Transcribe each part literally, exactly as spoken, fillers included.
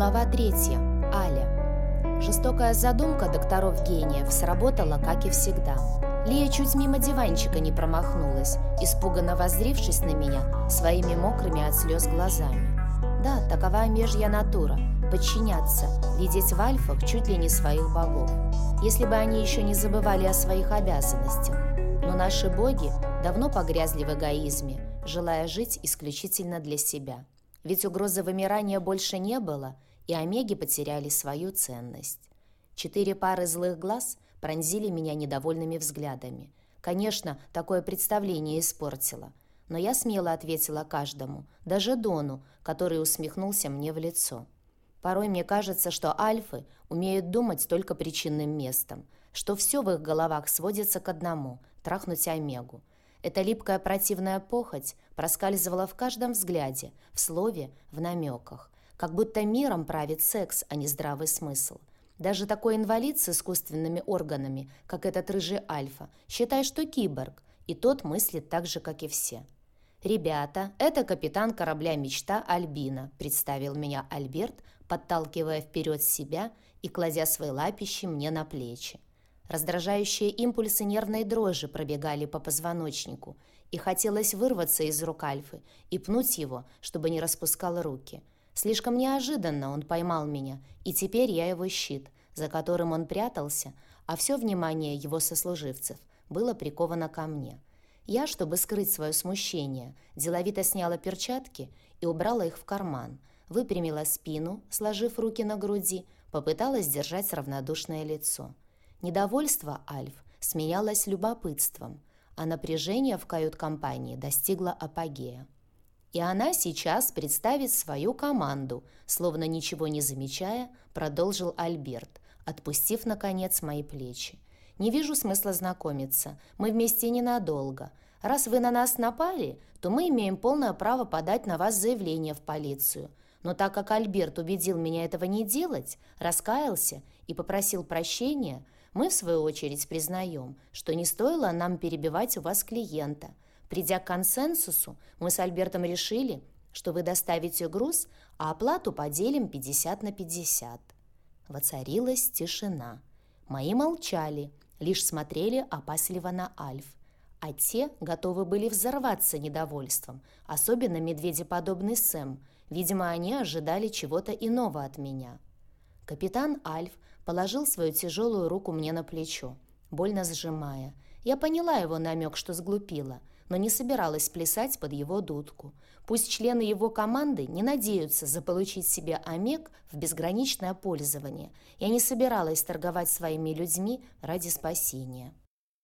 Глава третья. Аля. Жестокая задумка докторов-гениев сработала, как и всегда. Лия чуть мимо диванчика не промахнулась, испуганно воззрившись на меня своими мокрыми от слез глазами. Да, такова межья натура – подчиняться, видеть в альфах чуть ли не своих богов. Если бы они еще не забывали о своих обязанностях. Но наши боги давно погрязли в эгоизме, желая жить исключительно для себя. Ведь угрозы вымирания больше не было, и омеги потеряли свою ценность. Четыре пары злых глаз пронзили меня недовольными взглядами. Конечно, такое представление испортило, но я смело ответила каждому, даже Дону, который усмехнулся мне в лицо. Порой мне кажется, что альфы умеют думать только причинным местом, что все в их головах сводится к одному – трахнуть омегу. Эта липкая противная похоть проскальзывала в каждом взгляде, в слове, в намеках. Как будто миром правит секс, а не здравый смысл. Даже такой инвалид с искусственными органами, как этот рыжий альфа, считай, что киборг, и тот мыслит так же, как и все. «Ребята, это капитан корабля «Мечта» Альбина», представил меня Альберт, подталкивая вперед себя и кладя свои лапищи мне на плечи. Раздражающие импульсы нервной дрожи пробегали по позвоночнику, и хотелось вырваться из рук Альфы и пнуть его, чтобы не распускал руки. Слишком неожиданно он поймал меня, и теперь я его щит, за которым он прятался, а все внимание его сослуживцев было приковано ко мне. Я, чтобы скрыть свое смущение, деловито сняла перчатки и убрала их в карман, выпрямила спину, сложив руки на груди, попыталась держать равнодушное лицо. Недовольство Альф сменялось любопытством, а напряжение в кают-компании достигло апогея. И она сейчас представит свою команду, словно ничего не замечая, продолжил Альберт, отпустив, наконец, мои плечи. «Не вижу смысла знакомиться, мы вместе ненадолго. Раз вы на нас напали, то мы имеем полное право подать на вас заявление в полицию. Но так как Альберт убедил меня этого не делать, раскаялся и попросил прощения, мы, в свою очередь, признаем, что не стоило нам перебивать у вас клиента. Придя к консенсусу, мы с Альбертом решили, что вы доставите груз, а оплату поделим пятьдесят на пятьдесят. Воцарилась тишина. Мои молчали, лишь смотрели опасливо на Альф. А те готовы были взорваться недовольством, особенно медведеподобный Сэм. Видимо, они ожидали чего-то иного от меня. Капитан Альф положил свою тяжелую руку мне на плечо, больно сжимая. Я поняла его намек, что сглупила, но не собиралась плясать под его дудку. Пусть члены его команды не надеются заполучить себе омег в безграничное пользование. Я не собиралась торговать своими людьми ради спасения.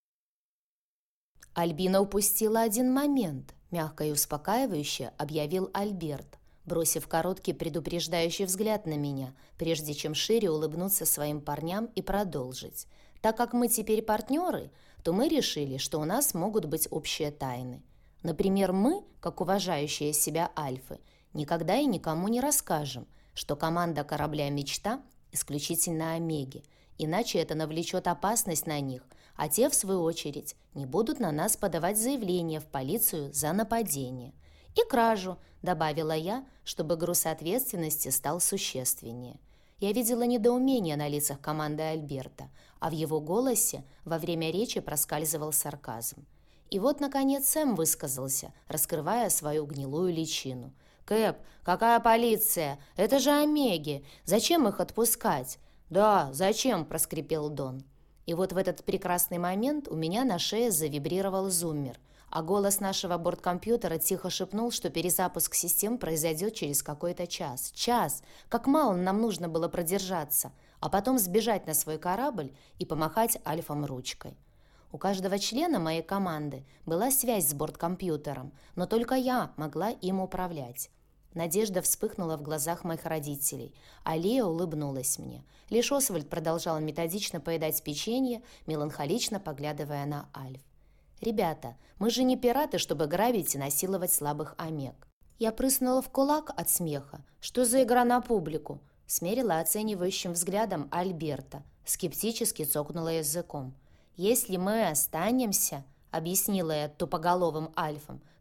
Альбина упустила один момент, мягко и успокаивающе объявил Альберт, бросив короткий предупреждающий взгляд на меня, прежде чем шире улыбнуться своим парням и продолжить. Так как мы теперь партнеры, то мы решили, что у нас могут быть общие тайны. Например, мы, как уважающие себя альфы, никогда и никому не расскажем, что команда корабля «Мечта» исключительно омеги, иначе это навлечет опасность на них, а те, в свою очередь, не будут на нас подавать заявление в полицию за нападение. «И кражу», — добавила я, чтобы груз ответственности стал существеннее. Я видела недоумение на лицах команды Альберта, а в его голосе во время речи проскальзывал сарказм. И вот, наконец, Сэм высказался, раскрывая свою гнилую личину. «Кэп, какая полиция? Это же омеги! Зачем их отпускать?» «Да, зачем?» – проскрипел Дон. И вот в этот прекрасный момент у меня на шее завибрировал зуммер, а голос нашего борткомпьютера тихо шепнул, что перезапуск систем произойдет через какой-то час. Час! Как мало нам нужно было продержаться, а потом сбежать на свой корабль и помахать альфам ручкой. У каждого члена моей команды была связь с борткомпьютером, но только я могла им управлять. Надежда вспыхнула в глазах моих родителей, а Лия улыбнулась мне. Лишь Освальд продолжал методично поедать печенье, меланхолично поглядывая на Альф. «Ребята, мы же не пираты, чтобы грабить и насиловать слабых омег». Я прыснула в кулак от смеха. «Что за игра на публику?» Смерила оценивающим взглядом Альберта. Скептически цокнула языком. «Если мы останемся», — объяснила я тупоголовым альфам,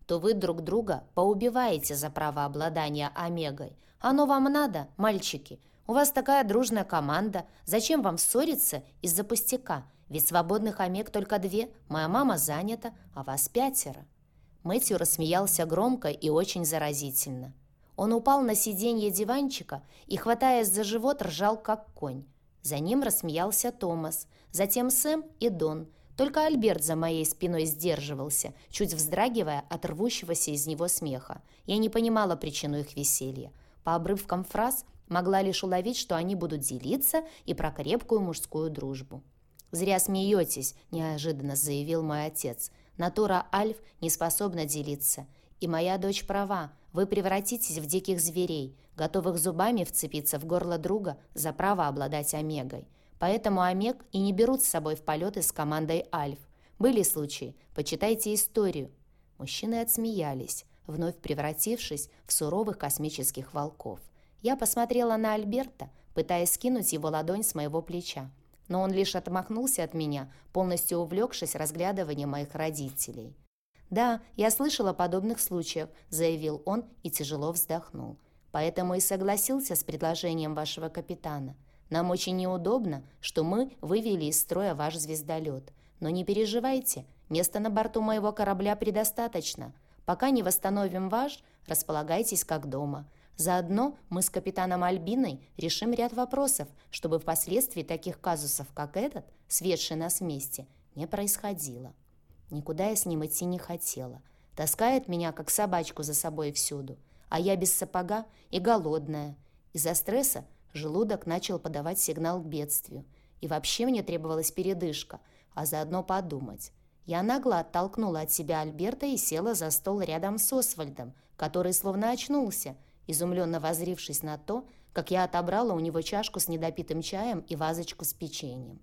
то вы друг друга поубиваете за право обладания омегой. Оно вам надо, мальчики? У вас такая дружная команда. Зачем вам ссориться из-за пустяка? Ведь свободных омег только две. Моя мама занята, а вас пятеро». Мэтью рассмеялся громко и очень заразительно. Он упал на сиденье диванчика и, хватаясь за живот, ржал, как конь. За ним рассмеялся Томас, затем Сэм и Дон. Только Альберт за моей спиной сдерживался, чуть вздрагивая от рвущегося из него смеха. Я не понимала причину их веселья. По обрывкам фраз могла лишь уловить, что они будут делиться и про крепкую мужскую дружбу. «Зря смеетесь», – неожиданно заявил мой отец. «Натура Альф не способна делиться. И моя дочь права. Вы превратитесь в диких зверей, готовых зубами вцепиться в горло друга за право обладать омегой. Поэтому омег и не берут с собой в полеты с командой Альф. Были случаи, почитайте историю». Мужчины отсмеялись, вновь превратившись в суровых космических волков. Я посмотрела на Альберта, пытаясь скинуть его ладонь с моего плеча. Но он лишь отмахнулся от меня, полностью увлекшись разглядыванием моих родителей. «Да, я слышал о подобных случаях», – заявил он и тяжело вздохнул. «Поэтому и согласился с предложением вашего капитана. Нам очень неудобно, что мы вывели из строя ваш звездолет. Но не переживайте, места на борту моего корабля предостаточно. Пока не восстановим ваш, располагайтесь как дома. Заодно мы с капитаном Альбиной решим ряд вопросов, чтобы впоследствии таких казусов, как этот, сведший нас вместе, не происходило». Никуда я с ним идти не хотела. Таскает меня, как собачку, за собой всюду. А я без сапога и голодная. Из-за стресса желудок начал подавать сигнал к бедствию. И вообще мне требовалась передышка, а заодно подумать. Я нагло оттолкнула от себя Альберта и села за стол рядом с Освальдом, который словно очнулся, изумленно воззрившись на то, как я отобрала у него чашку с недопитым чаем и вазочку с печеньем.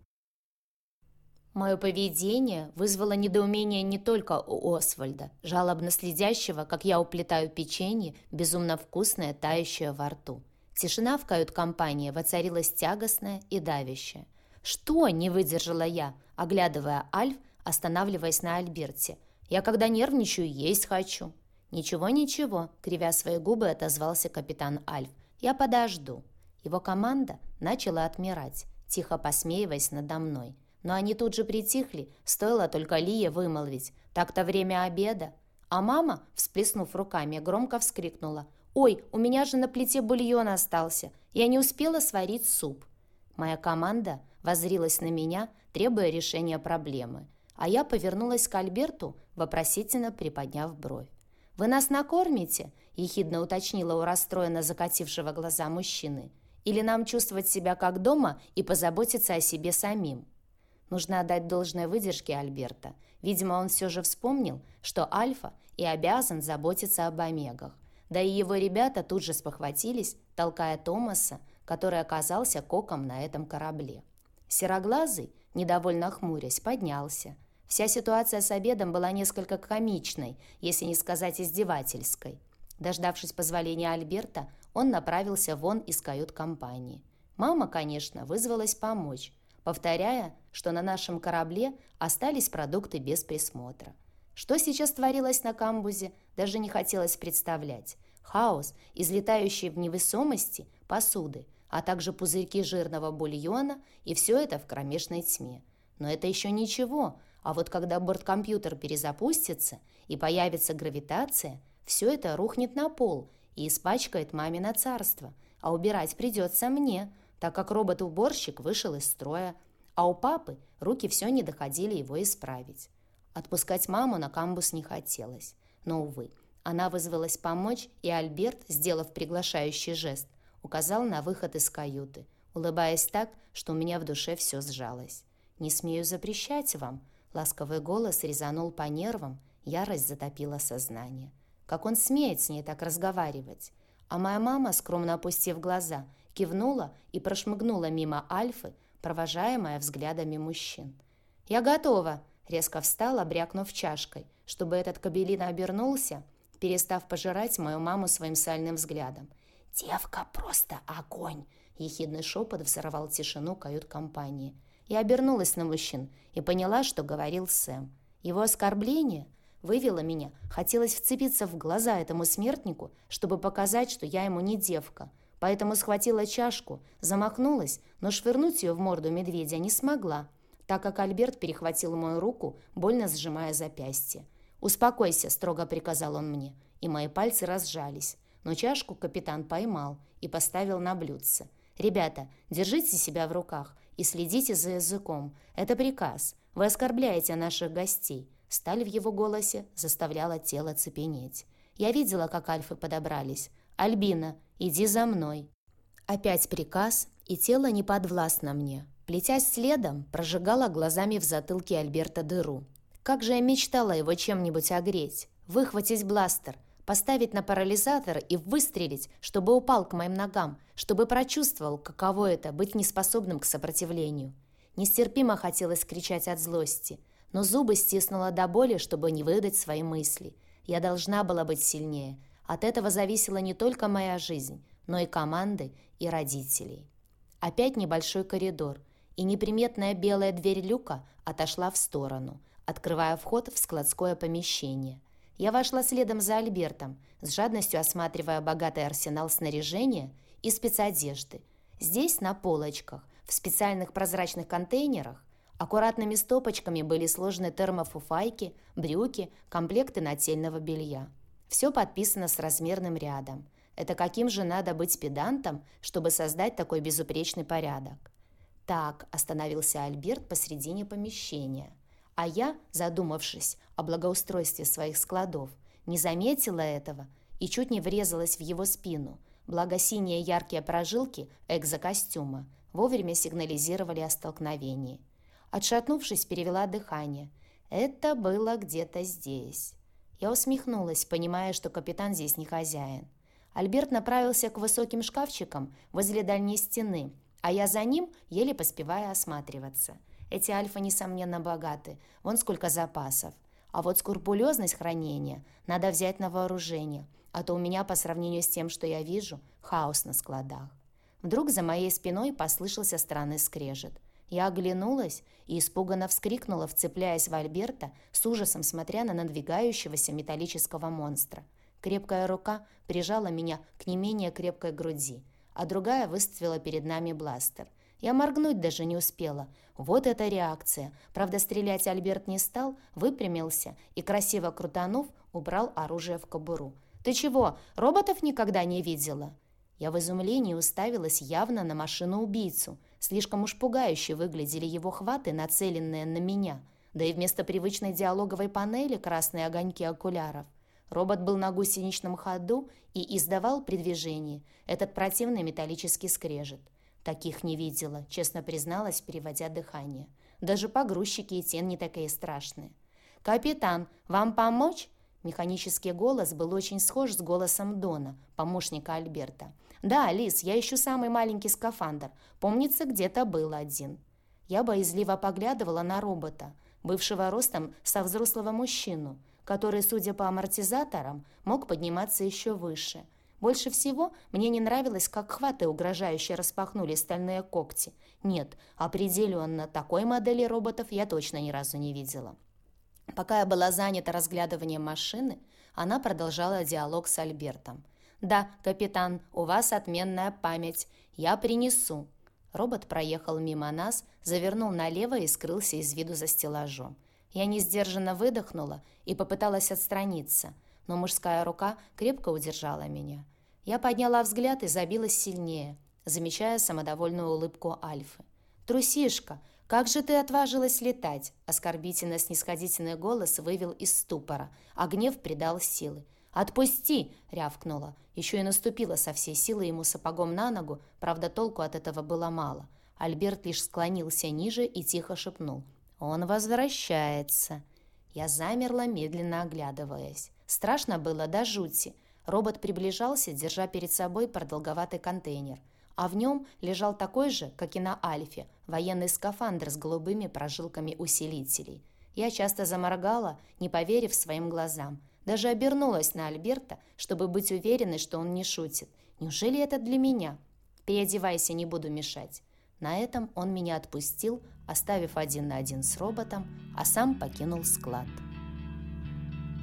Мое поведение вызвало недоумение не только у Освальда, жалобно следящего, как я уплетаю печенье, безумно вкусное, тающее во рту. Тишина в кают-компании воцарилась тягостная и давящая. «Что?» – не выдержала я, оглядывая Альф, останавливаясь на Альберте. «Я когда нервничаю, есть хочу». «Ничего, ничего», – кривя свои губы, отозвался капитан Альф. «Я подожду». Его команда начала отмирать, тихо посмеиваясь надо мной. Но они тут же притихли, стоило только Лие вымолвить: «Так-то время обеда». А мама, всплеснув руками, громко вскрикнула: «Ой, у меня же на плите бульон остался, я не успела сварить суп». Моя команда воззрилась на меня, требуя решения проблемы, а я повернулась к Альберту, вопросительно приподняв бровь. «Вы нас накормите?» – ехидно уточнила у расстроенно закатившего глаза мужчины. «Или нам чувствовать себя как дома и позаботиться о себе самим?» Нужно отдать должное выдержке Альберта. Видимо, он все же вспомнил, что Альфа и обязан заботиться об омегах. Да и его ребята тут же спохватились, толкая Томаса, который оказался коком на этом корабле. Сероглазый, недовольно хмурясь, поднялся. Вся ситуация с обедом была несколько комичной, если не сказать издевательской. Дождавшись позволения Альберта, он направился вон из кают-компании. Мама, конечно, вызвалась помочь, повторяя, что на нашем корабле остались продукты без присмотра. Что сейчас творилось на камбузе, даже не хотелось представлять. Хаос, излетающий в невесомости посуды, а также пузырьки жирного бульона, и все это в кромешной тьме. Но это еще ничего, а вот когда борткомпьютер перезапустится и появится гравитация, все это рухнет на пол и испачкает мамино царство, а убирать придется мне, так как робот-уборщик вышел из строя, а у папы руки все не доходили его исправить. Отпускать маму на камбуз не хотелось, но, увы, она вызвалась помочь, и Альберт, сделав приглашающий жест, указал на выход из каюты, улыбаясь так, что у меня в душе все сжалось. «Не смею запрещать вам», — ласковый голос резанул по нервам, ярость затопила сознание. Как он смеет с ней так разговаривать? А моя мама, скромно опустив глаза, кивнула и прошмыгнула мимо Альфы, провожаемая взглядами мужчин. «Я готова», — резко встала, брякнув чашкой, чтобы этот кобелин обернулся, перестав пожирать мою маму своим сальным взглядом. «Девка просто огонь!» — ехидный шепот взорвал тишину кают-компании. Я обернулась на мужчин и поняла, что говорил Сэм. Его оскорбление вывело меня, хотелось вцепиться в глаза этому смертнику, чтобы показать, что я ему не девка. Поэтому схватила чашку, замахнулась, но швырнуть ее в морду медведя не смогла, так как Альберт перехватил мою руку, больно сжимая запястье. «Успокойся», — строго приказал он мне, и мои пальцы разжались. Но чашку капитан поймал и поставил на блюдце. «Ребята, держите себя в руках и следите за языком. Это приказ. Вы оскорбляете наших гостей». Сталь в его голосе заставляла тело цепенеть. Я видела, как альфы подобрались. «Альбина, иди за мной». Опять приказ, и тело не подвластно мне. Плетясь следом, прожигала глазами в затылке Альберта дыру. Как же я мечтала его чем-нибудь огреть. Выхватить бластер, поставить на парализатор и выстрелить, чтобы упал к моим ногам, чтобы прочувствовал, каково это — быть неспособным к сопротивлению. Нестерпимо хотелось кричать от злости, но зубы стиснула до боли, чтобы не выдать свои мысли. Я должна была быть сильнее. От этого зависела не только моя жизнь, но и команды, и родителей. Опять небольшой коридор, и неприметная белая дверь люка отошла в сторону, открывая вход в складское помещение. Я вошла следом за Альбертом, с жадностью осматривая богатый арсенал снаряжения и спецодежды. Здесь, на полочках, в специальных прозрачных контейнерах, аккуратными стопочками были сложены термофуфайки, брюки, комплекты нательного белья. Все подписано с размерным рядом. Это каким же надо быть педантом, чтобы создать такой безупречный порядок? Так, остановился Альберт посредине помещения. А я, задумавшись о благоустройстве своих складов, не заметила этого и чуть не врезалась в его спину. Благо синие яркие прожилки экзокостюма вовремя сигнализировали о столкновении. Отшатнувшись, перевела дыхание. Это было где-то здесь. Я усмехнулась, понимая, что капитан здесь не хозяин. Альберт направился к высоким шкафчикам возле дальней стены, а я за ним, еле поспевая осматриваться. Эти альфы, несомненно, богаты, вон сколько запасов. А вот скрупулезность хранения надо взять на вооружение, а то у меня, по сравнению с тем, что я вижу, хаос на складах. Вдруг за моей спиной послышался странный скрежет. Я оглянулась и испуганно вскрикнула, вцепляясь в Альберта, с ужасом смотря на надвигающегося металлического монстра. Крепкая рука прижала меня к не менее крепкой груди, а другая выставила перед нами бластер. Я моргнуть даже не успела. Вот эта реакция. Правда, стрелять Альберт не стал, выпрямился и, красиво крутанув, убрал оружие в кобуру. «Ты чего, роботов никогда не видела?» Я в изумлении уставилась явно на машину-убийцу. Слишком уж пугающе выглядели его хваты, нацеленные на меня. Да и вместо привычной диалоговой панели красные огоньки окуляров. Робот был на гусеничном ходу и издавал при движении этот противный металлический скрежет. Таких не видела, честно призналась, переводя дыхание. Даже погрузчики и те не такие страшные. «Капитан, вам помочь?» Механический голос был очень схож с голосом Дона, помощника Альберта. «Да, Лис, я ищу самый маленький скафандр. Помнится, где-то был один». Я боязливо поглядывала на робота, бывшего ростом со взрослого мужчину, который, судя по амортизаторам, мог подниматься еще выше. Больше всего мне не нравилось, как хваты угрожающе распахнули стальные когти. Нет, определенно, такой модели роботов я точно ни разу не видела. Пока я была занята разглядыванием машины, она продолжала диалог с Альбертом. «Да, капитан, у вас отменная память. Я принесу». Робот проехал мимо нас, завернул налево и скрылся из виду за стеллажом. Я несдержанно выдохнула и попыталась отстраниться, но мужская рука крепко удержала меня. Я подняла взгляд и забилась сильнее, замечая самодовольную улыбку Альфы. «Трусишка, как же ты отважилась летать?» Оскорбительно-снисходительный голос вывел из ступора, а гнев придал силы. «Отпусти!» — рявкнула. Еще и наступила со всей силы ему сапогом на ногу, правда, толку от этого было мало. Альберт лишь склонился ниже и тихо шепнул. «Он возвращается». Я замерла, медленно оглядываясь. Страшно было до жути. Робот приближался, держа перед собой продолговатый контейнер. А в нем лежал такой же, как и на Альфе, военный скафандр с голубыми прожилками усилителей. Я часто заморгала, не поверив своим глазам. Даже обернулась на Альберта, чтобы быть уверенной, что он не шутит. Неужели это для меня? «Переодевайся, не буду мешать». На этом он меня отпустил, оставив один на один с роботом, а сам покинул склад.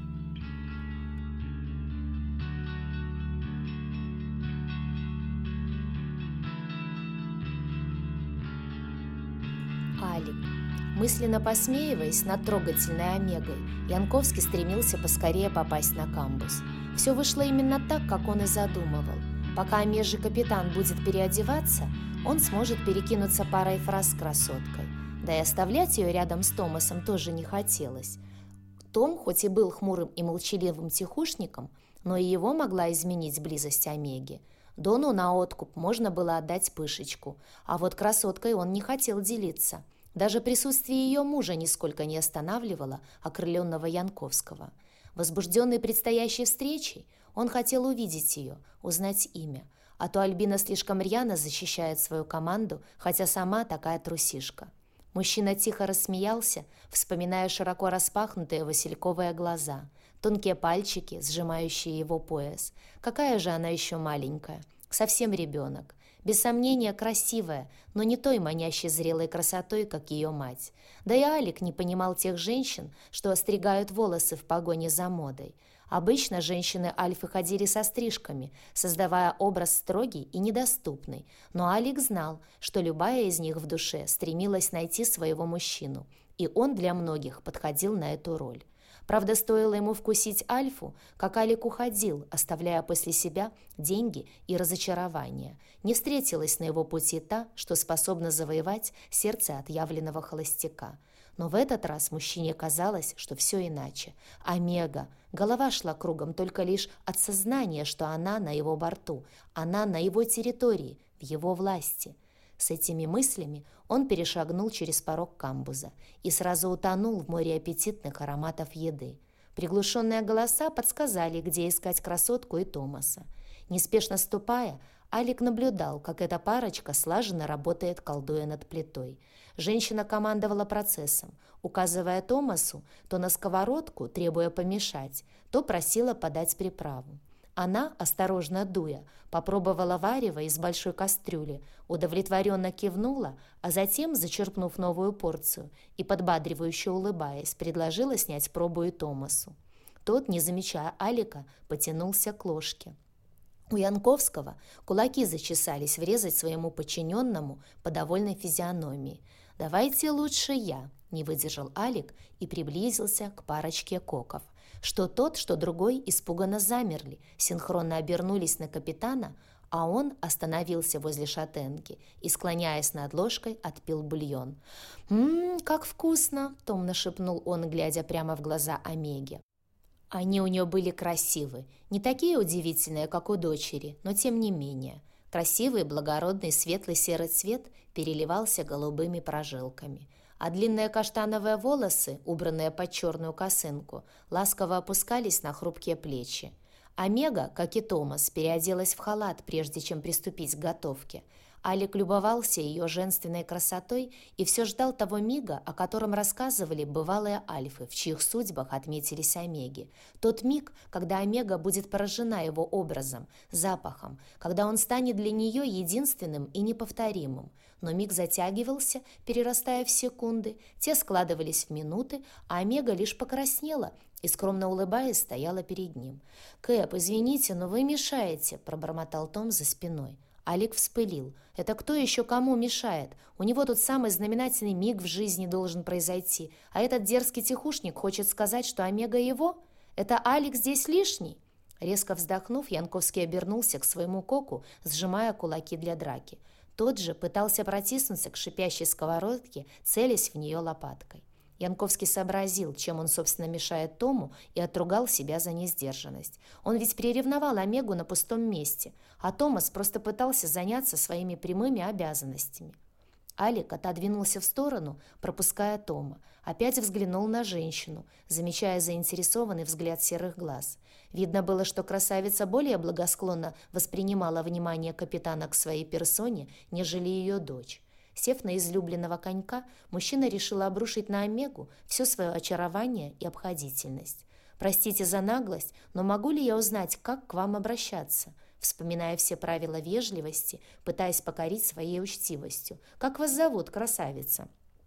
Алик. Мысленно посмеиваясь над трогательной Омегой, Янковский стремился поскорее попасть на камбуз. Все вышло именно так, как он и задумывал. Пока омежий капитан будет переодеваться, он сможет перекинуться парой фраз с красоткой. Да и оставлять ее рядом с Томасом тоже не хотелось. Том, хоть и был хмурым и молчаливым тихушником, но и его могла изменить близость Омеги. Дону на откуп можно было отдать пышечку, а вот красоткой он не хотел делиться. Даже присутствие ее мужа нисколько не останавливало окрыленного Янковского. Возбужденный предстоящей встречей, он хотел увидеть ее, узнать имя, а то Альбина слишком рьяно защищает свою команду, хотя сама такая трусишка. Мужчина тихо рассмеялся, вспоминая широко распахнутые васильковые глаза, тонкие пальчики, сжимающие его пояс. Какая же она еще маленькая, совсем ребенок. Без сомнения, красивая, но не той манящей зрелой красотой, как ее мать. Да и Алик не понимал тех женщин, что остригают волосы в погоне за модой. Обычно женщины-альфы ходили со стрижками, создавая образ строгий и недоступный, но Алик знал, что любая из них в душе стремилась найти своего мужчину, и он для многих подходил на эту роль. Правда, стоило ему вкусить Альфу, как Алик уходил, оставляя после себя деньги и разочарования. Не встретилась на его пути та, что способна завоевать сердце отъявленного холостяка. Но в этот раз мужчине казалось, что все иначе. Омега. Голова шла кругом только лишь от сознания, что она на его борту, она на его территории, в его власти. С этими мыслями он перешагнул через порог камбуза и сразу утонул в море аппетитных ароматов еды. Приглушенные голоса подсказали, где искать красотку и Томаса. Неспешно ступая, Алик наблюдал, как эта парочка слаженно работает, колдуя над плитой. Женщина командовала процессом, указывая Томасу то на сковородку, требуя помешать, то просила подать приправу. Она, осторожно дуя, попробовала варево из большой кастрюли, удовлетворенно кивнула, а затем, зачерпнув новую порцию и подбадривающе улыбаясь, предложила снять пробу и Томасу. Тот, не замечая Алика, потянулся к ложке. У Янковского кулаки зачесались врезать своему подчиненному по довольной физиономии. «Давайте лучше я», — не выдержал Алик и приблизился к парочке коков. Что тот, что другой испуганно замерли, синхронно обернулись на капитана, а он остановился возле шатенки и, склоняясь над ложкой, отпил бульон. «Ммм, как вкусно!» — томно шепнул он, глядя прямо в глаза Омеге. Они у нее были красивы, не такие удивительные, как у дочери, но тем не менее. Красивый, благородный, светлый серый цвет переливался голубыми прожилками, а длинные каштановые волосы, убранные под черную косынку, ласково опускались на хрупкие плечи. Омега, как и Томас, переоделась в халат, прежде чем приступить к готовке. Алик любовался ее женственной красотой и все ждал того мига, о котором рассказывали бывалые альфы, в чьих судьбах отметились омеги. Тот миг, когда омега будет поражена его образом, запахом, когда он станет для нее единственным и неповторимым. Но миг затягивался, перерастая в секунды, те складывались в минуты, а омега лишь покраснела и, скромно улыбаясь, стояла перед ним. «Кэп, извините, но вы мешаете», — пробормотал Том за спиной. Алик вспылил. «Это кто еще кому мешает? У него тут самый знаменательный миг в жизни должен произойти, а этот дерзкий тихушник хочет сказать, что Омега его? Это Алик здесь лишний?» Резко вздохнув, Янковский обернулся к своему коку, сжимая кулаки для драки. Тот же пытался протиснуться к шипящей сковородке, целясь в нее лопаткой. Янковский сообразил, чем он, собственно, мешает Тому, и отругал себя за несдержанность. Он ведь приревновал Омегу на пустом месте, а Томас просто пытался заняться своими прямыми обязанностями. Алик отодвинулся в сторону, пропуская Тома. Опять взглянул на женщину, замечая заинтересованный взгляд серых глаз. Видно было, что красавица более благосклонно воспринимала внимание капитана к своей персоне, нежели ее дочь. Сев на излюбленного конька, мужчина решил обрушить на Омегу все свое очарование и обходительность. «Простите за наглость, но могу ли я узнать, как к вам обращаться?» Вспоминая все правила вежливости, пытаясь покорить своей учтивостью. «Как вас зовут, красавица?»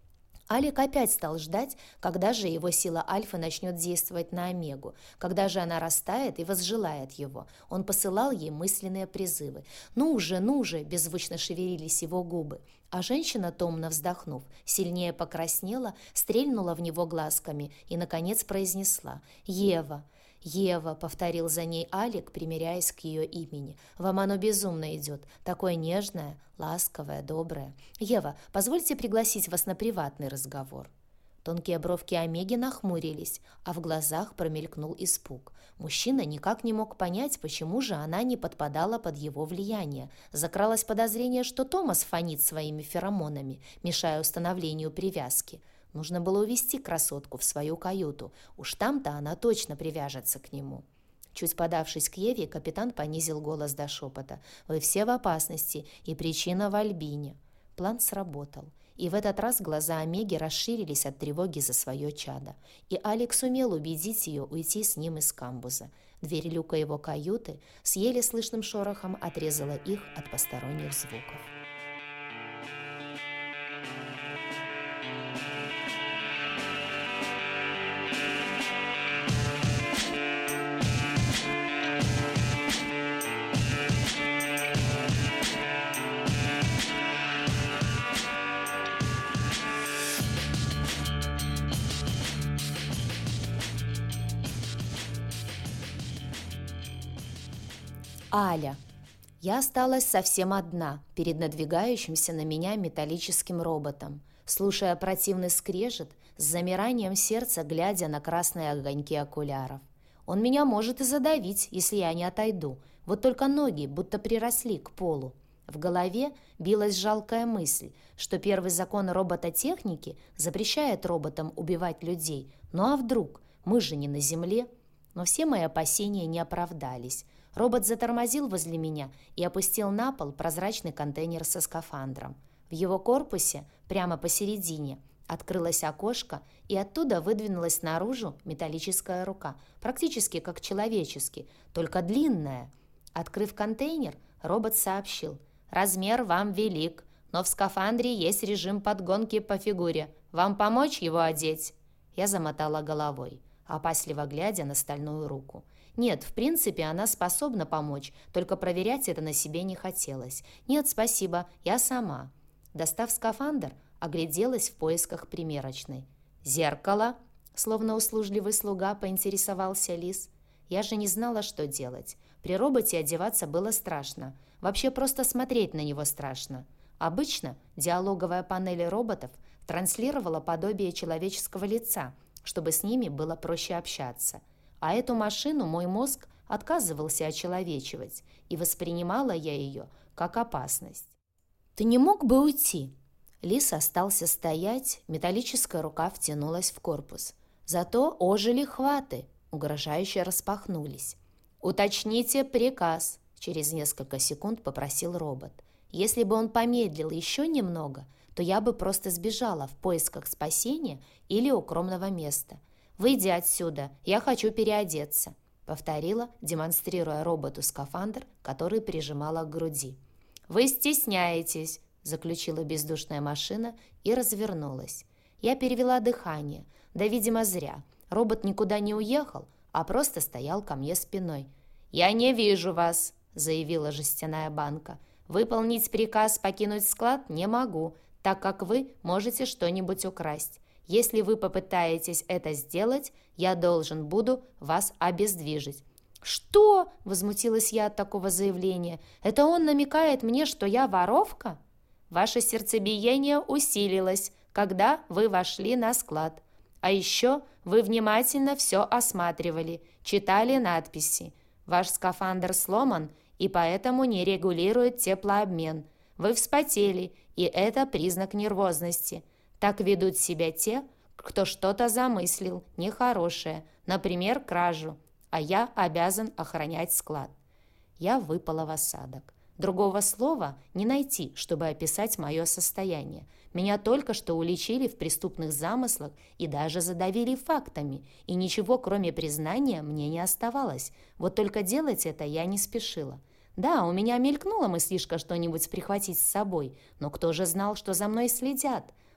Алик опять стал ждать, когда же его сила Альфы начнет действовать на Омегу, когда же она растает и возжелает его. Он посылал ей мысленные призывы. «Ну уже, ну уже!» – беззвучно шевелились его губы. А женщина, томно вздохнув, сильнее покраснела, стрельнула в него глазками и, наконец, произнесла: «Ева!» «Ева», — повторил за ней Алик, примиряясь к ее имени. «Вам оно безумно идет. Такое нежное, ласковое, доброе. Ева, позвольте пригласить вас на приватный разговор». Тонкие бровки Омеги нахмурились, а в глазах промелькнул испуг. Мужчина никак не мог понять, почему же она не подпадала под его влияние. Закралось подозрение, что Томас фонит своими феромонами, мешая установлению привязки. Нужно было увести красотку в свою каюту. Уж там-то она точно привяжется к нему. Чуть подавшись к Еве, капитан понизил голос до шепота. «Вы все в опасности, и причина в Альбине». План сработал. И в этот раз глаза Омеги расширились от тревоги за свое чадо. И Алекс сумел убедить ее уйти с ним из камбуза. Дверь люка его каюты с еле слышным шорохом отрезала их от посторонних звуков. Аля. Я осталась совсем одна перед надвигающимся на меня металлическим роботом, слушая противный скрежет, с замиранием сердца глядя на красные огоньки окуляров. Он меня может и задавить, если я не отойду, вот только ноги будто приросли к полу. В голове билась жалкая мысль, что первый закон робототехники запрещает роботам убивать людей. Ну а вдруг? Мы же не на Земле. Но все мои опасения не оправдались. Робот затормозил возле меня и опустил на пол прозрачный контейнер со скафандром. В его корпусе, прямо посередине, открылось окошко, и оттуда выдвинулась наружу металлическая рука, практически как человеческий, только длинная. Открыв контейнер, робот сообщил: «Размер вам велик, но в скафандре есть режим подгонки по фигуре. Вам помочь его одеть?» Я замотала головой, опасливо глядя на стальную руку. Нет, в принципе, она способна помочь, только проверять это на себе не хотелось. Нет, спасибо, я сама. Достав скафандр, огляделась в поисках примерочной. «Зеркало?» — словно услужливый слуга поинтересовался Лис. Я же не знала, что делать. При роботе одеваться было страшно. Вообще просто смотреть на него страшно. Обычно диалоговая панель роботов транслировала подобие человеческого лица, чтобы с ними было проще общаться. А эту машину мой мозг отказывался очеловечивать, и воспринимала я ее как опасность. «Ты не мог бы уйти?» Лис остался стоять, металлическая рука втянулась в корпус. Зато ожили хваты, угрожающе распахнулись. «Уточните приказ», — через несколько секунд попросил робот. Если бы он помедлил еще немного, то я бы просто сбежала в поисках спасения или укромного места. «Выйди отсюда, я хочу переодеться», — повторила, демонстрируя роботу скафандр, который прижимала к груди. «Вы стесняетесь», — заключила бездушная машина и развернулась. Я перевела дыхание, да, видимо, зря. Робот никуда не уехал, а просто стоял ко мне спиной. «Я не вижу вас», — заявила жестяная банка. «Выполнить приказ покинуть склад не могу, так как вы можете что-нибудь украсть. Если вы попытаетесь это сделать, я должен буду вас обездвижить». «Что?» – возмутилась я от такого заявления. «Это он намекает мне, что я воровка?» «Ваше сердцебиение усилилось, когда вы вошли на склад. А еще вы внимательно все осматривали, читали надписи. Ваш скафандр сломан и поэтому не регулирует теплообмен. Вы вспотели, и это признак нервозности. Так ведут себя те, кто что-то замыслил, нехорошее, например, кражу, а я обязан охранять склад». Я выпала в осадок. Другого слова не найти, чтобы описать мое состояние. Меня только что уличили в преступных замыслах и даже задавили фактами, и ничего, кроме признания, мне не оставалось. Вот только делать это я не спешила. Да, у меня мелькнула мыслишка что-нибудь прихватить с собой, но кто же знал, что за мной следят?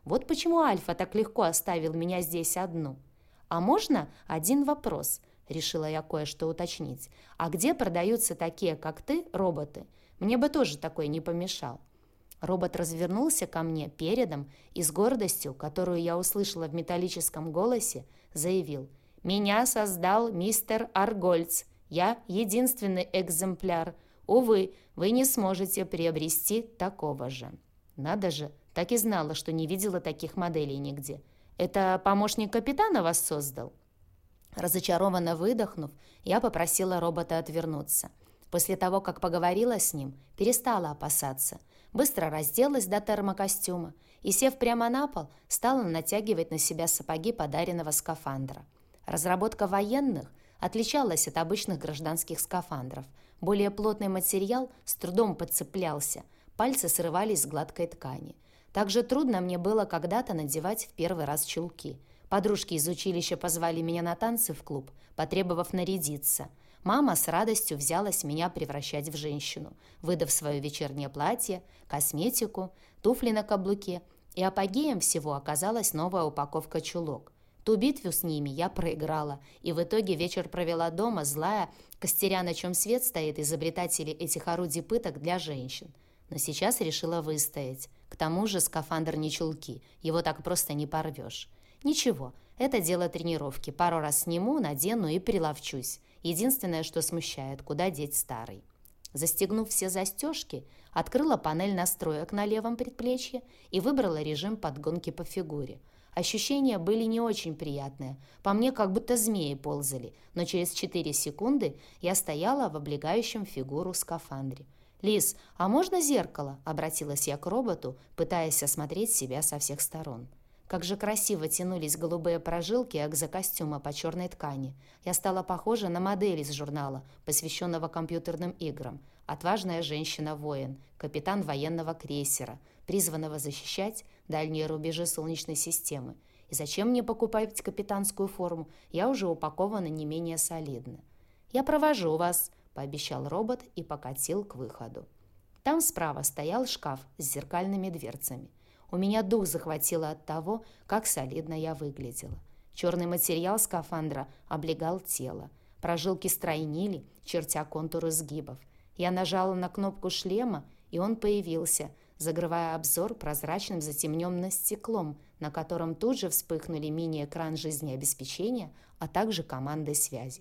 Вот почему Альфа так легко оставил меня здесь одну. А можно один вопрос? Решила я кое-что уточнить. А где продаются такие, как ты, роботы? Мне бы тоже такой не помешал. Робот развернулся ко мне передом и с гордостью, которую я услышала в металлическом голосе, заявил: «Меня создал мистер Аргольц. Я единственный экземпляр. Увы, вы не сможете приобрести такого же». Надо же, так и знала, что не видела таких моделей нигде. Это помощник капитана вас создал? Разочарованно выдохнув, я попросила робота отвернуться. После того, как поговорила с ним, перестала опасаться. Быстро разделась до термокостюма и, сев прямо на пол, стала натягивать на себя сапоги подаренного скафандра. Разработка военных отличалась от обычных гражданских скафандров. Более плотный материал с трудом подцеплялся, пальцы срывались с гладкой ткани. Также трудно мне было когда-то надевать в первый раз чулки. Подружки из училища позвали меня на танцы в клуб, потребовав нарядиться. Мама с радостью взялась меня превращать в женщину, выдав свое вечернее платье, косметику, туфли на каблуке, и апогеем всего оказалась новая упаковка чулок. Ту битву с ними я проиграла, и в итоге вечер провела дома, злая, костеря, на чем свет стоит изобретатели этих орудий пыток для женщин. Но сейчас решила выстоять. К тому же скафандр не чулки, его так просто не порвешь. Ничего, это дело тренировки. Пару раз сниму, надену и приловчусь. Единственное, что смущает, куда деть старый. Застегнув все застежки, открыла панель настроек на левом предплечье и выбрала режим подгонки по фигуре. Ощущения были не очень приятные. По мне как будто змеи ползали, но через четыре секунды я стояла в облегающем фигуру скафандре. «Лис, а можно зеркало?» – обратилась я к роботу, пытаясь осмотреть себя со всех сторон. Как же красиво тянулись голубые прожилки экзокостюма по черной ткани. Я стала похожа на модель из журнала, посвященного компьютерным играм. Отважная женщина-воин, капитан военного крейсера, призванного защищать дальние рубежи Солнечной системы. И зачем мне покупать капитанскую форму? Я уже упакована не менее солидно. «Я провожу вас», – пообещал робот и покатил к выходу. Там справа стоял шкаф с зеркальными дверцами. У меня дух захватило от того, как солидно я выглядела. Черный материал скафандра облегал тело. Прожилки стройнили, чертя контуры сгибов. Я нажала на кнопку шлема, и он появился, закрывая обзор прозрачным затемненным стеклом, на котором тут же вспыхнули мини-экран жизнеобеспечения, а также команды связи.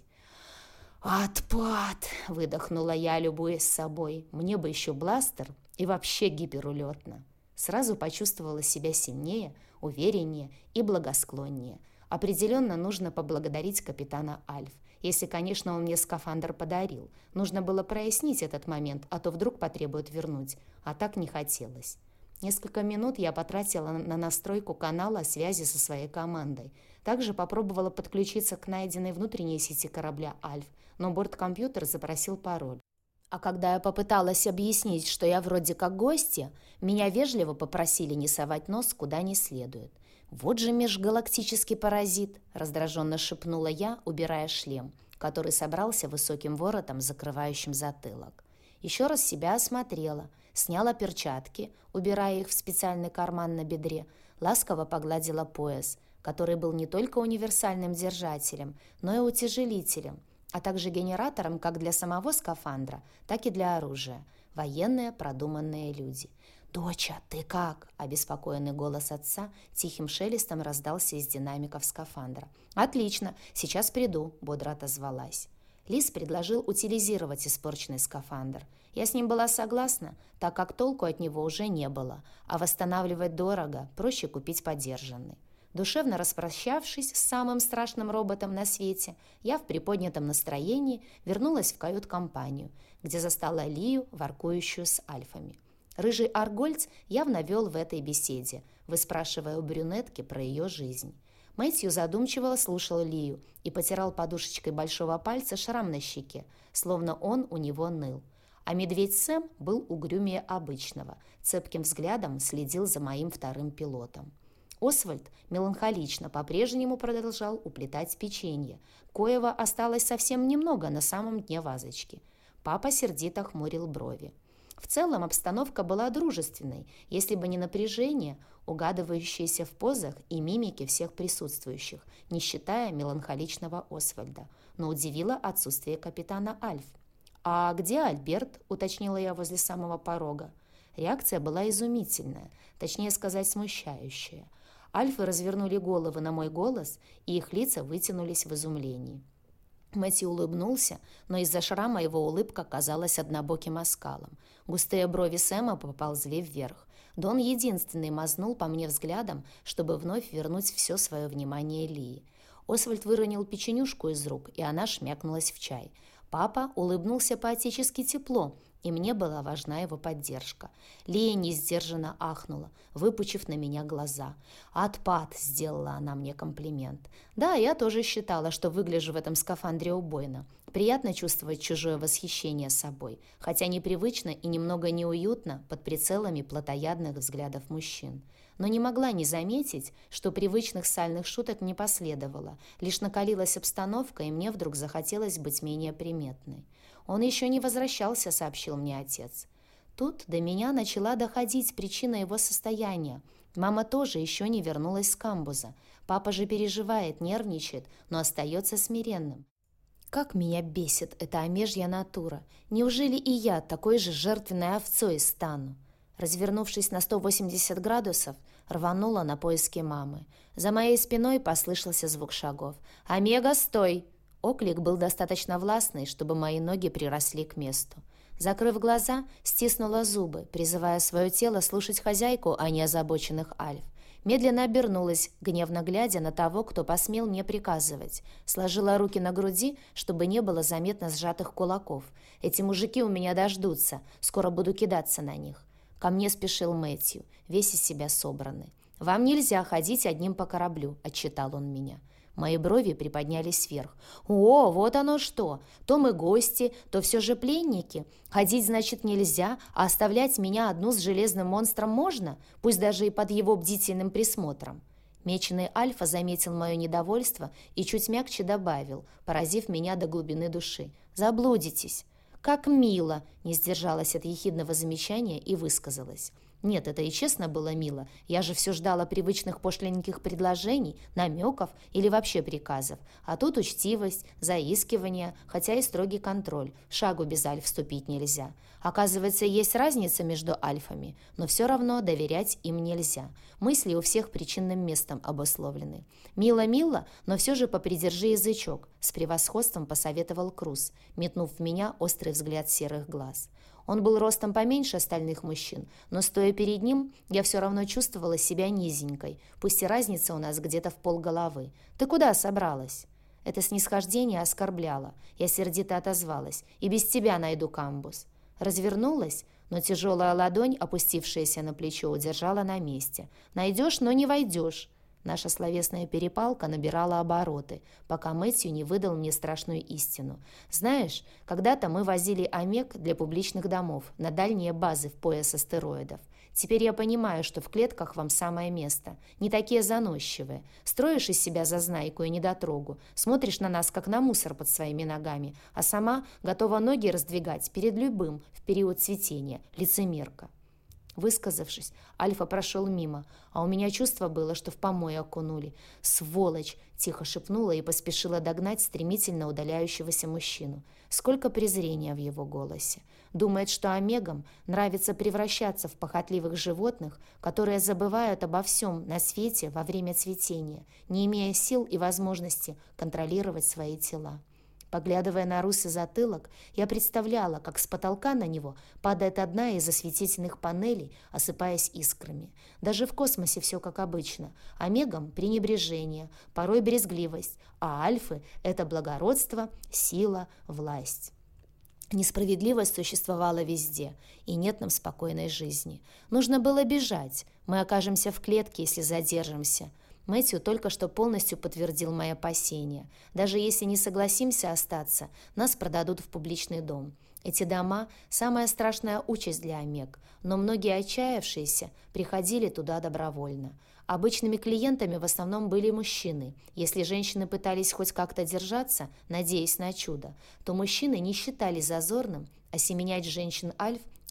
«Отпад!» – выдохнула я, любуясь собой. «Мне бы еще бластер и вообще гиперулетно». Сразу почувствовала себя сильнее, увереннее и благосклоннее. Определенно нужно поблагодарить капитана Альф. Если, конечно, он мне скафандр подарил. Нужно было прояснить этот момент, а то вдруг потребует вернуть. А так не хотелось. Несколько минут я потратила на настройку канала связи со своей командой. Также попробовала подключиться к найденной внутренней сети корабля Альф, но борт-компьютер запросил пароль. А когда я попыталась объяснить, что я вроде как гостья, меня вежливо попросили не совать нос куда не следует. «Вот же межгалактический паразит!» – раздраженно шепнула я, убирая шлем, который собрался высоким воротом, закрывающим затылок. Еще раз себя осмотрела, сняла перчатки, убирая их в специальный карман на бедре, ласково погладила пояс, который был не только универсальным держателем, но и утяжелителем, а также генератором как для самого скафандра, так и для оружия. Военные продуманные люди. «Доча, ты как?» – обеспокоенный голос отца тихим шелестом раздался из динамиков скафандра. «Отлично, сейчас приду», – бодро отозвалась. Лис предложил утилизировать испорченный скафандр. Я с ним была согласна, так как толку от него уже не было, а восстанавливать дорого, проще купить подержанный. Душевно распрощавшись с самым страшным роботом на свете, я в приподнятом настроении вернулась в кают-компанию, где застала Лию, воркующую с альфами. Рыжий Аргольц явно вел в этой беседе, выспрашивая у брюнетки про ее жизнь. Мэтью задумчиво слушал Лию и потирал подушечкой большого пальца шрам на щеке, словно он у него ныл. А медведь Сэм был угрюмее обычного, цепким взглядом следил за моим вторым пилотом. Освальд меланхолично по-прежнему продолжал уплетать печенье, коего осталось совсем немного на самом дне вазочки. Папа сердито хмурил брови. В целом обстановка была дружественной, если бы не напряжение, угадывающееся в позах и мимике всех присутствующих, не считая меланхоличного Освальда. Но удивило отсутствие капитана Альф. «А где Альберт?» – уточнила я возле самого порога. Реакция была изумительная, точнее сказать, смущающая. Альфы развернули головы на мой голос, и их лица вытянулись в изумлении. Мэтью улыбнулся, но из-за шрама его улыбка казалась однобоким оскалом. Густые брови Сэма поползли вверх. Дон единственный мазнул по мне взглядом, чтобы вновь вернуть все свое внимание Лии. Освальд выронил печенюшку из рук, и она шмякнулась в чай. Папа улыбнулся по-отечески тепло, и мне была важна его поддержка. Лия несдержанно ахнула, выпучив на меня глаза. «Отпад!» — сделала она мне комплимент. Да, я тоже считала, что выгляжу в этом скафандре убойно. Приятно чувствовать чужое восхищение собой, хотя непривычно и немного неуютно под прицелами плотоядных взглядов мужчин. Но не могла не заметить, что привычных сальных шуток не последовало. Лишь накалилась обстановка, и мне вдруг захотелось быть менее приметной. «Он еще не возвращался», — сообщил мне отец. Тут до меня начала доходить причина его состояния. Мама тоже еще не вернулась с камбуза. Папа же переживает, нервничает, но остается смиренным. Как меня бесит эта омежья натура. Неужели и я такой же жертвенной овцой стану? Развернувшись на сто восемьдесят градусов, рванула на поиски мамы. За моей спиной послышался звук шагов. «Омега, стой!» Оклик был достаточно властный, чтобы мои ноги приросли к месту. Закрыв глаза, стиснула зубы, призывая свое тело слушать хозяйку, а не озабоченных альф. Медленно обернулась, гневно глядя на того, кто посмел мне приказывать. Сложила руки на груди, чтобы не было заметно сжатых кулаков. «Эти мужики у меня дождутся, скоро буду кидаться на них». Ко мне спешил Мэтью, весь из себя собранный. «Вам нельзя ходить одним по кораблю», — отчитал он меня. Мои брови приподнялись вверх. «О, вот оно что! То мы гости, то все же пленники. Ходить, значит, нельзя, а оставлять меня одну с железным монстром можно, пусть даже и под его бдительным присмотром». Меченый Альфа заметил мое недовольство и чуть мягче добавил, поразив меня до глубины души. «Заблудитесь». «Как мило!» — не сдержалась от ехидного замечания и высказалась. Нет, это и честно было мило. Я же все ждала привычных пошленьких предложений, намеков или вообще приказов. А тут учтивость, заискивание, хотя и строгий контроль. Шагу без альф вступить нельзя. Оказывается, есть разница между альфами, но все равно доверять им нельзя. Мысли у всех причинным местом обусловлены. «Мило-мило, но все же попридержи язычок», — с превосходством посоветовал Круз, метнув в меня острый взгляд серых глаз. Он был ростом поменьше остальных мужчин, но, стоя перед ним, я все равно чувствовала себя низенькой, пусть и разница у нас где-то в полголовы. «Ты куда собралась?» Это снисхождение оскорбляло. Я сердито отозвалась. «И без тебя найду камбуз». Развернулась, но тяжелая ладонь, опустившаяся на плечо, удержала на месте. «Найдешь, но не войдешь». Наша словесная перепалка набирала обороты, пока Мэтью не выдал мне страшную истину. «Знаешь, когда-то мы возили омег для публичных домов на дальние базы в пояс астероидов. Теперь я понимаю, что в клетках вам самое место. Не такие заносчивые. Строишь из себя зазнайку и недотрогу, смотришь на нас, как на мусор под своими ногами, а сама готова ноги раздвигать перед любым в период цветения. Лицемерка». Высказавшись, Альфа прошел мимо, а у меня чувство было, что в помои окунули. «Сволочь!» — тихо шепнула и поспешила догнать стремительно удаляющегося мужчину. Сколько презрения в его голосе. Думает, что омегам нравится превращаться в похотливых животных, которые забывают обо всем на свете во время цветения, не имея сил и возможности контролировать свои тела. Поглядывая на русый затылок, я представляла, как с потолка на него падает одна из осветительных панелей, осыпаясь искрами. Даже в космосе все как обычно. Омегам — пренебрежение, порой брезгливость, а альфы — это благородство, сила, власть. Несправедливость существовала везде, и нет нам спокойной жизни. Нужно было бежать. Мы окажемся в клетке, если задержимся. Мэтью только что полностью подтвердил мои опасения. Даже если не согласимся остаться, нас продадут в публичный дом. Эти дома – самая страшная участь для омег, но многие отчаявшиеся приходили туда добровольно. Обычными клиентами в основном были мужчины. Если женщины пытались хоть как-то держаться, надеясь на чудо, то мужчины не считали зазорным осеменять женщин-альф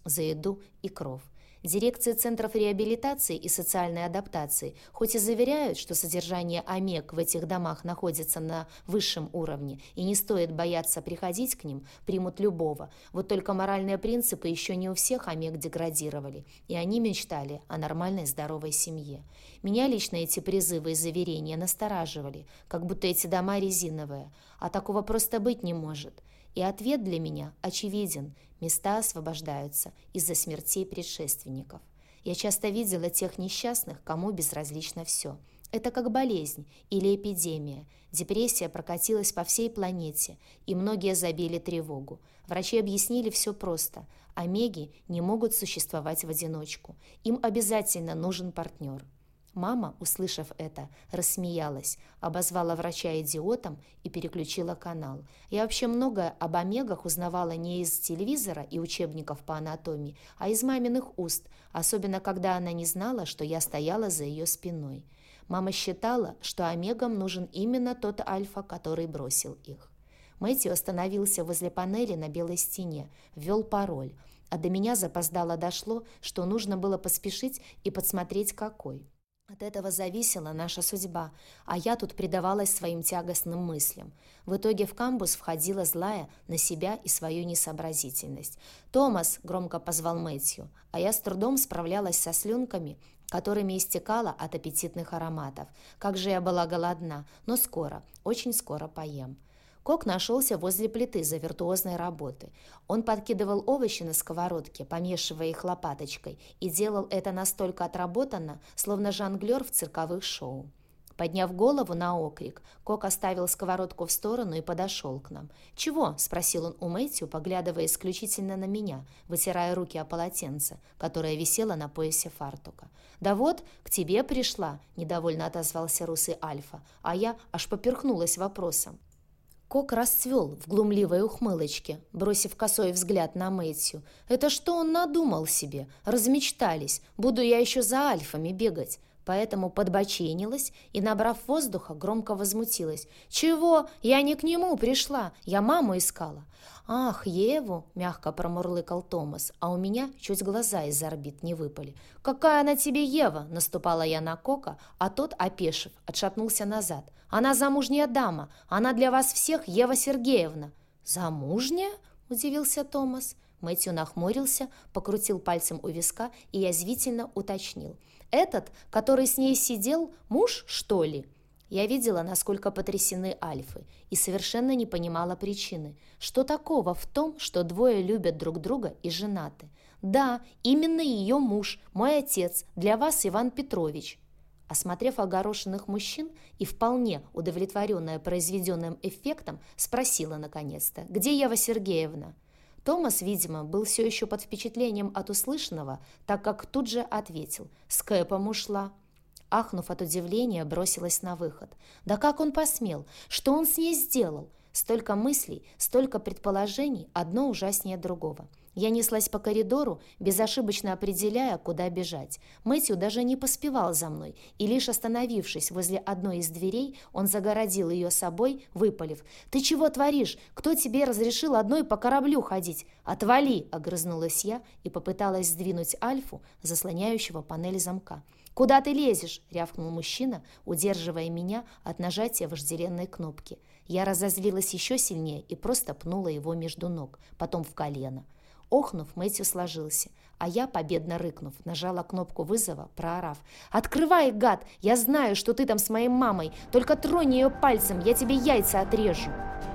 за еду и кров. Дирекции центров реабилитации и социальной адаптации хоть и заверяют, что содержание омег в этих домах находится на высшем уровне и не стоит бояться приходить к ним, примут любого, вот только моральные принципы еще не у всех омег деградировали, и они мечтали о нормальной здоровой семье. Меня лично эти призывы и заверения настораживали, как будто эти дома резиновые, а такого просто быть не может. И ответ для меня очевиден – места освобождаются из-за смертей предшественников. Я часто видела тех несчастных, кому безразлично все. Это как болезнь или эпидемия. Депрессия прокатилась по всей планете, и многие забили тревогу. Врачи объяснили все просто. Омеги не могут существовать в одиночку. Им обязательно нужен партнер. Мама, услышав это, рассмеялась, обозвала врача идиотом и переключила канал. Я вообще многое об омегах узнавала не из телевизора и учебников по анатомии, а из маминых уст, особенно когда она не знала, что я стояла за ее спиной. Мама считала, что омегам нужен именно тот альфа, который бросил их. Мэтью остановился возле панели на белой стене, ввел пароль, а до меня запоздало дошло, что нужно было поспешить и подсмотреть какой. От этого зависела наша судьба, а я тут предавалась своим тягостным мыслям. В итоге в камбус входила злая на себя и свою несообразительность. «Томас!» — громко позвал Мэтью, а я с трудом справлялась со слюнками, которыми истекала от аппетитных ароматов. Как же я была голодна, но скоро, очень скоро поем. Кок нашелся возле плиты за виртуозной работы. Он подкидывал овощи на сковородке, помешивая их лопаточкой, и делал это настолько отработанно, словно жонглер в цирковых шоу. Подняв голову на окрик, Кок оставил сковородку в сторону и подошел к нам. «Чего?» – спросил он у Мэтью, поглядывая исключительно на меня, вытирая руки о полотенце, которое висело на поясе фартука. «Да вот, к тебе пришла», – недовольно отозвался русый Альфа, а я аж поперхнулась вопросом. Кок расцвел в глумливой ухмылочке, бросив косой взгляд на Мэтью. «Это что он надумал себе? Размечтались. Буду я еще за альфами бегать». Поэтому подбоченилась и, набрав воздуха, громко возмутилась. «Чего? Я не к нему пришла. Я маму искала». «Ах, Еву!» — мягко промурлыкал Томас, а у меня чуть глаза из орбит не выпали. «Какая она тебе Ева?» — наступала я на Кока, а тот, опешив, отшатнулся назад. «Она замужняя дама. Она для вас всех Ева Сергеевна». «Замужняя?» — удивился Томас. Мэтью нахмурился, покрутил пальцем у виска и язвительно уточнил. «Этот, который с ней сидел, муж, что ли?» Я видела, насколько потрясены альфы, и совершенно не понимала причины. Что такого в том, что двое любят друг друга и женаты? «Да, именно ее муж, мой отец, для вас Иван Петрович». Осмотрев огорошенных мужчин и вполне удовлетворенная произведенным эффектом, спросила наконец-то: «Где Ева Сергеевна?» Томас, видимо, был все еще под впечатлением от услышанного, так как тут же ответил: «С Кэпом ушла». Ахнув от удивления, бросилась на выход. Да как он посмел? Что он с ней сделал? Столько мыслей, столько предположений, одно ужаснее другого. Я неслась по коридору, безошибочно определяя, куда бежать. Мэтью даже не поспевал за мной, и лишь остановившись возле одной из дверей, он загородил ее собой, выпалив: «Ты чего творишь? Кто тебе разрешил одной по кораблю ходить? Отвали!» — огрызнулась я и попыталась сдвинуть Альфу, заслоняющего панель замка. «Куда ты лезешь?» — рявкнул мужчина, удерживая меня от нажатия вожделенной кнопки. Я разозлилась еще сильнее и просто пнула его между ног, потом в колено. Охнув, Мэтью сложился, а я, победно рыкнув, нажала кнопку вызова, проорав: «Открывай, гад! Я знаю, что ты там с моей мамой! Только тронь ее пальцем, я тебе яйца отрежу!»